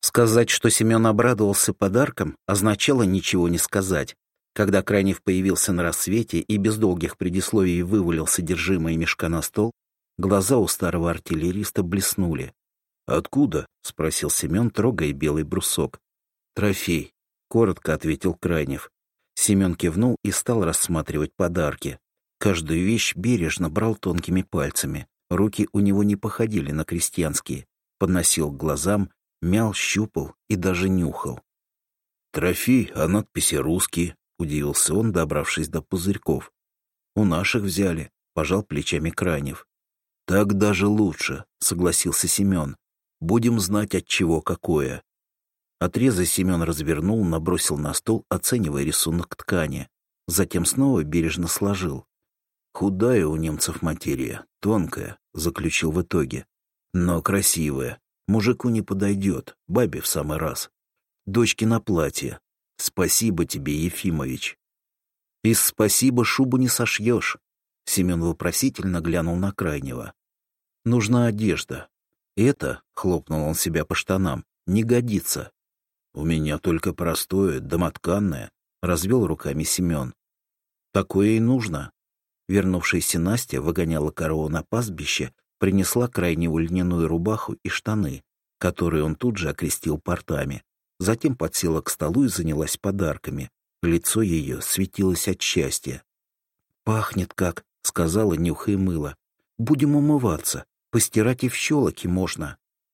Сказать, что Семен обрадовался подаркам, означало ничего не сказать. Когда Крайнев появился на рассвете и без долгих предисловий вывалил содержимое мешка на стол, глаза у старого артиллериста блеснули. «Откуда?» — спросил Семен, трогая белый брусок. «Трофей», — коротко ответил Крайнев. Семен кивнул и стал рассматривать подарки. Каждую вещь бережно брал тонкими пальцами. Руки у него не походили на крестьянские. Подносил к глазам, мял, щупал и даже нюхал. «Трофей, а надписи русские», — удивился он, добравшись до пузырьков. «У наших взяли», — пожал плечами Крайнев. «Так даже лучше», — согласился Семен. «Будем знать, от чего какое». Отрезы Семен развернул, набросил на стол, оценивая рисунок ткани. Затем снова бережно сложил. «Худая у немцев материя, тонкая», — заключил в итоге. «Но красивая. Мужику не подойдет, бабе в самый раз. Дочке на платье. Спасибо тебе, Ефимович». «Из спасибо шубу не сошьешь», — Семен вопросительно глянул на Крайнего. «Нужна одежда. Это, — хлопнул он себя по штанам, — не годится». «У меня только простое, домотканное», — развел руками Семен. «Такое и нужно». Вернувшаяся Настя выгоняла корову на пастбище, принесла Крайневу льняную рубаху и штаны, которые он тут же окрестил портами. Затем подсела к столу и занялась подарками. Лицо ее светилось от счастья. «Пахнет как», — сказала, нюхая мыло. «Будем умываться. Постирать и в щелоке можно».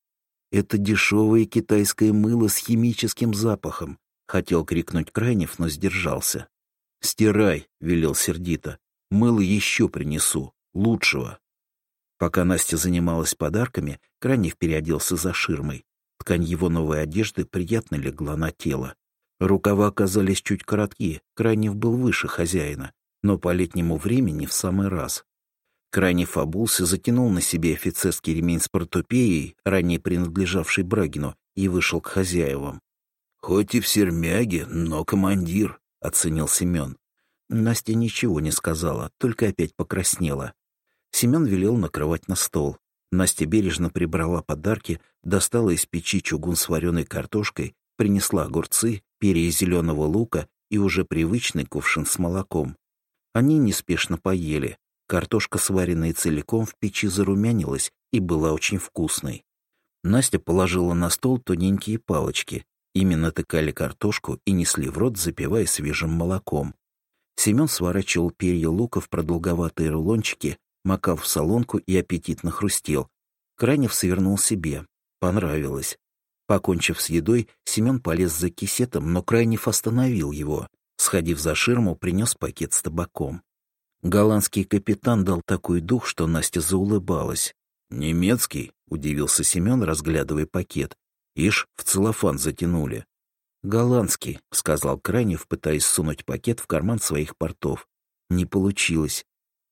«Это дешевое китайское мыло с химическим запахом», — хотел крикнуть Крайнев, но сдержался. «Стирай», — велел сердито. «Мыло еще принесу. Лучшего». Пока Настя занималась подарками, Крайнев переоделся за ширмой. Ткань его новой одежды приятно легла на тело. Рукава оказались чуть коротки, Крайнев был выше хозяина, но по летнему времени в самый раз. Крайнев обулся, затянул на себе офицерский ремень с портупеей, ранее принадлежавший Брагину, и вышел к хозяевам. «Хоть и в сермяге, но командир», — оценил Семен. Настя ничего не сказала, только опять покраснела. Семен велел накрывать на стол. Настя бережно прибрала подарки, достала из печи чугун с вареной картошкой, принесла огурцы, перья зеленого лука и уже привычный кувшин с молоком. Они неспешно поели. Картошка, сваренная целиком, в печи зарумянилась и была очень вкусной. Настя положила на стол тоненькие палочки. Ими натыкали картошку и несли в рот, запивая свежим молоком. Семен сворачивал перья лука в продолговатые рулончики, макал в солонку и аппетитно хрустел. Крайнев свернул себе. Понравилось. Покончив с едой, Семен полез за кисетом, но Крайнев остановил его. Сходив за ширму, принес пакет с табаком. Голландский капитан дал такой дух, что Настя заулыбалась. «Немецкий?» — удивился Семен, разглядывая пакет. «Ишь, в целлофан затянули». «Голландский», — сказал Крайнев, пытаясь сунуть пакет в карман своих портов. Не получилось.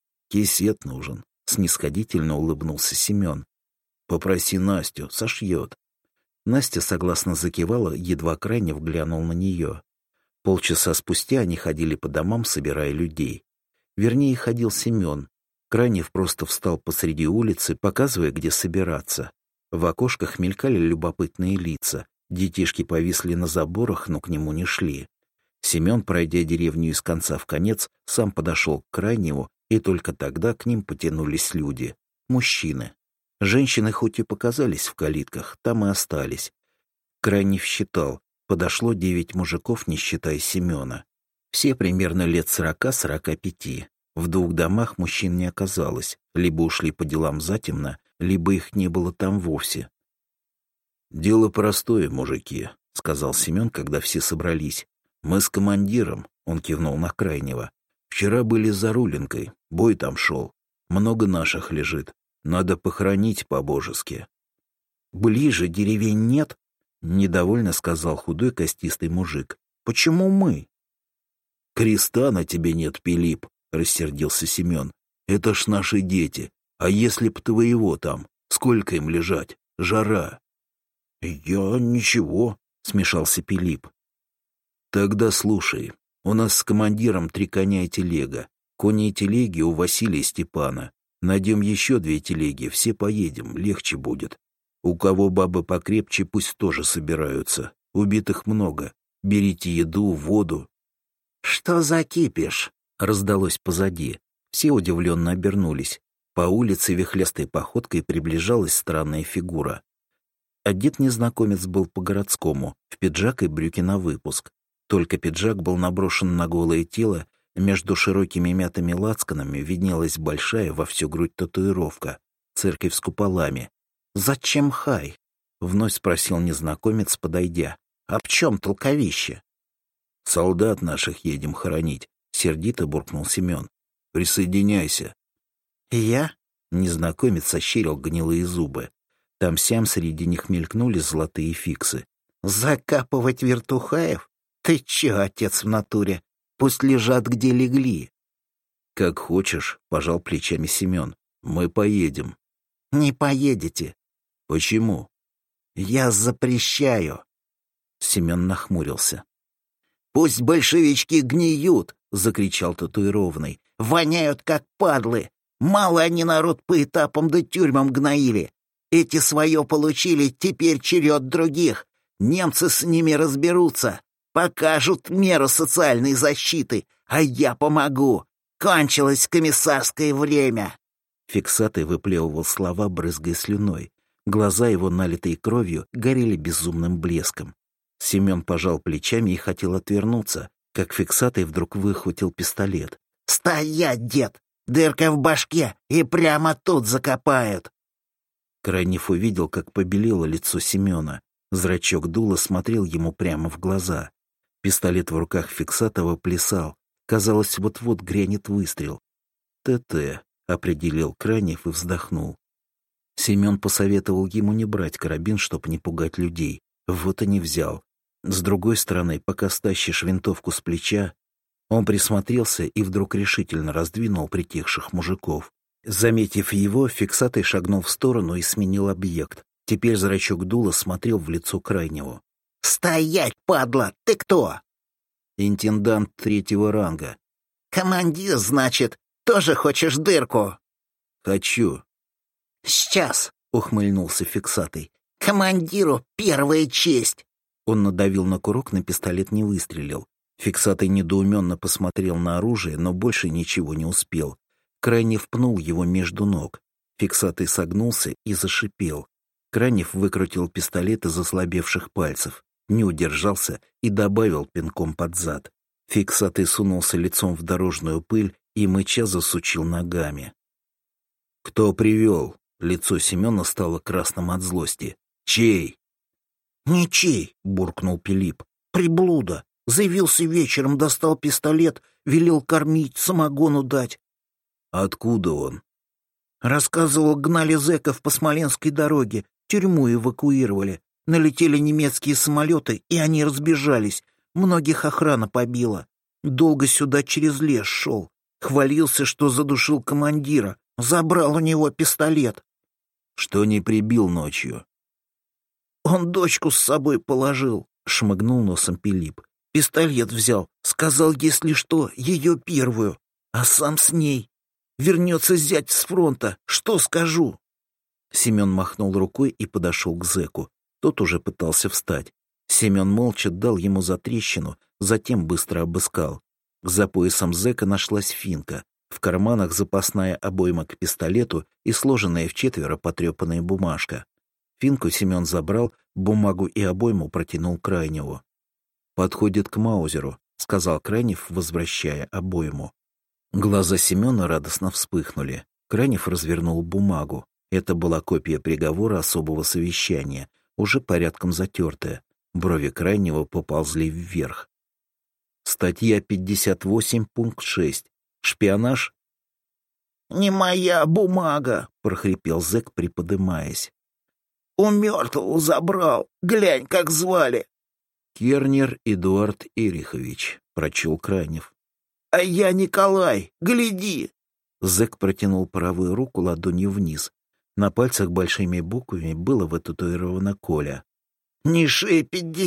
«Кисет нужен», — снисходительно улыбнулся Семен. «Попроси Настю, сошьет». Настя согласно закивала, едва Крайнев глянул на нее. Полчаса спустя они ходили по домам, собирая людей. Вернее, ходил Семен. Крайнев просто встал посреди улицы, показывая, где собираться. В окошках мелькали любопытные лица. Детишки повисли на заборах, но к нему не шли. Семен, пройдя деревню из конца в конец, сам подошел к Крайневу, и только тогда к ним потянулись люди. Мужчины. Женщины хоть и показались в калитках, там и остались. Крайнев считал, подошло 9 мужиков, не считая Семена. Все примерно лет 40-45. В 2 домах мужчин не оказалось. Либо ушли по делам затемно, либо их не было там вовсе. «Дело простое, мужики», — сказал Семен, когда все собрались. «Мы с командиром», — он кивнул на Крайнего. «Вчера были за Рулинкой, бой там шел. Много наших лежит. Надо похоронить по-божески». «Ближе деревень нет?» — недовольно сказал худой костистый мужик. «Почему мы?» «Креста на тебе нет, Пилип», — рассердился Семен. «Это ж наши дети. А если б твоего там? Сколько им лежать? Жара». «Я ничего», — смешался Пилип. «Тогда слушай. У нас с командиром 3 коня и телега. Кони и телеги у Василия и Степана. Найдем еще 2 телеги, все поедем, легче будет. У кого бабы покрепче, пусть тоже собираются. Убитых много. Берите еду, воду». «Что за кипиш?» — раздалось позади. Все удивленно обернулись. По улице вихлястой походкой приближалась странная фигура. Одет незнакомец был по-городскому, в пиджак и брюки на выпуск. Только пиджак был наброшен на голое тело, между широкими мятыми лацканами виднелась большая во всю грудь татуировка — церковь с куполами. «Зачем хай?» — вновь спросил незнакомец, подойдя. «А в чем толковище?» «Солдат наших едем хоронить», — сердито буркнул Семен. «Присоединяйся». «Я?» — незнакомец ощерил гнилые зубы. Там-сям среди них мелькнули золотые фиксы. «Закапывать вертухаев? Ты че, отец в натуре? Пусть лежат, где легли». «Как хочешь», — пожал плечами Семен. «Мы поедем». «Не поедете». «Почему?» «Я запрещаю». Семен нахмурился. «Пусть большевички гниют!» — закричал татуированный. «Воняют, как падлы! Мало они народ по этапам да тюрьмам гноили. Эти свое получили, теперь черед других. Немцы с ними разберутся, покажут меру социальной защиты, а я помогу. Кончилось комиссарское время!» Фиксатый выплевывал слова, брызгая слюной. Глаза его, налитые кровью, горели безумным блеском. Семен пожал плечами и хотел отвернуться, как Фиксатый вдруг выхватил пистолет. «Стоять, дед! Дырка в башке, и прямо тут закопают!» Крайнев увидел, как побелело лицо Семена. Зрачок дула смотрел ему прямо в глаза. Пистолет в руках Фиксатова плясал. Казалось, вот-вот грянет выстрел. «ТТ», — определил Крайнев и вздохнул. Семен посоветовал ему не брать карабин, чтоб не пугать людей. Вот и не взял. С другой стороны, пока стащишь винтовку с плеча, он присмотрелся и вдруг решительно раздвинул притихших мужиков. Заметив его, Фиксатый шагнул в сторону и сменил объект. Теперь зрачок дула смотрел в лицо Крайнего. «Стоять, падла! Ты кто?» «Интендант 3-го ранга». «Командир, значит, тоже хочешь дырку?» «Хочу». «Сейчас», — ухмыльнулся Фиксатый. «Командиру первая честь!» Он надавил на курок, на пистолет не выстрелил. Фиксатый недоуменно посмотрел на оружие, но больше ничего не успел. Крайнев пнул его между ног. Фиксатый согнулся и зашипел. Крайнев выкрутил пистолет из ослабевших пальцев, не удержался и добавил пинком под зад. Фиксатый сунулся лицом в дорожную пыль и мыча засучил ногами. «Кто привел?» Лицо Семена стало красным от злости. «Чей?» «Ничей», — буркнул Пилип. «Приблуда. Заявился вечером, достал пистолет, велел кормить, самогону дать». «Откуда он?» «Рассказывал, гнали зэков по Смоленской дороге, тюрьму эвакуировали. Налетели немецкие самолеты, и они разбежались. Многих охрана побила. Долго сюда через лес шел. Хвалился, что задушил командира. Забрал у него пистолет». «Что не прибил ночью?» «Он дочку с собой положил», — шмыгнул носом Пилип. «Пистолет взял, сказал, если что, ее первую, а сам с ней. Вернется зять с фронта, что скажу?» Семен махнул рукой и подошел к зэку. Тот уже пытался встать. Семен молча дал ему затрещину, затем быстро обыскал. За поясом зэка нашлась финка. В карманах запасная обойма к пистолету и сложенная вчетверо потрепанная бумажка. Финку Семен забрал, бумагу и обойму протянул Крайневу. «Подходит к Маузеру», — сказал Крайнев, возвращая обойму. Глаза Семена радостно вспыхнули. Крайнев развернул бумагу. Это была копия приговора особого совещания, уже порядком затертая. Брови Крайнего поползли вверх. Статья 58, пункт 6. Шпионаж? «Не моя бумага», — прохрипел зэк, приподымаясь. «У мертвого забрал. Глянь, как звали». «Кернер Эдуард Эрихович», — прочел Крайнев. «А я Николай. Гляди». Зэк протянул правую руку ладонью вниз. На пальцах большими буквами было вытатуировано Коля. «Ниши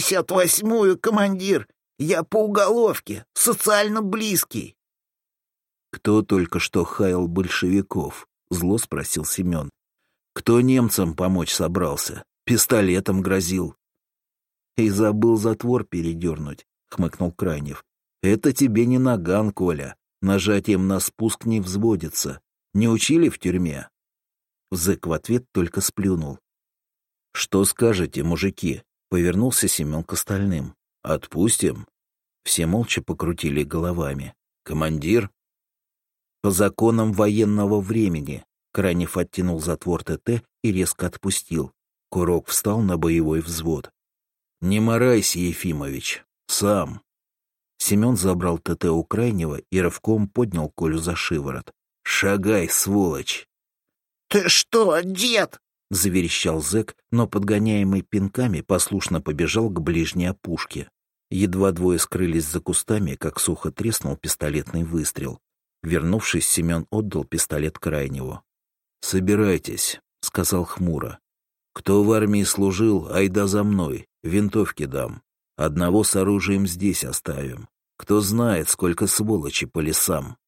58-ю, командир. Я по уголовке, социально близкий». «Кто только что хаял большевиков?» — зло спросил Семен. Кто немцам помочь собрался? Пистолетом грозил. И забыл затвор передернуть, хмыкнул Крайнев. Это тебе не наган, Коля. Нажатием на спуск не взводится. Не учили в тюрьме? Зэк в ответ только сплюнул. Что скажете, мужики? Повернулся Семен к остальным. Отпустим? Все молча покрутили головами. Командир? По законам военного времени. Крайнев оттянул затвор ТТ и резко отпустил. Курок встал на боевой взвод. «Не морайся, Ефимович. Сам». Семен забрал ТТ у Крайнего и рывком поднял Колю за шиворот. «Шагай, сволочь!» «Ты что, дед?» — заверещал зэк, но, подгоняемый пинками, послушно побежал к ближней опушке. Едва двое скрылись за кустами, как сухо треснул пистолетный выстрел. Вернувшись, Семен отдал пистолет Крайневу. «Собирайтесь», — сказал хмуро. «Кто в армии служил, айда за мной, винтовки дам. Одного с оружием здесь оставим. Кто знает, сколько сволочи по лесам».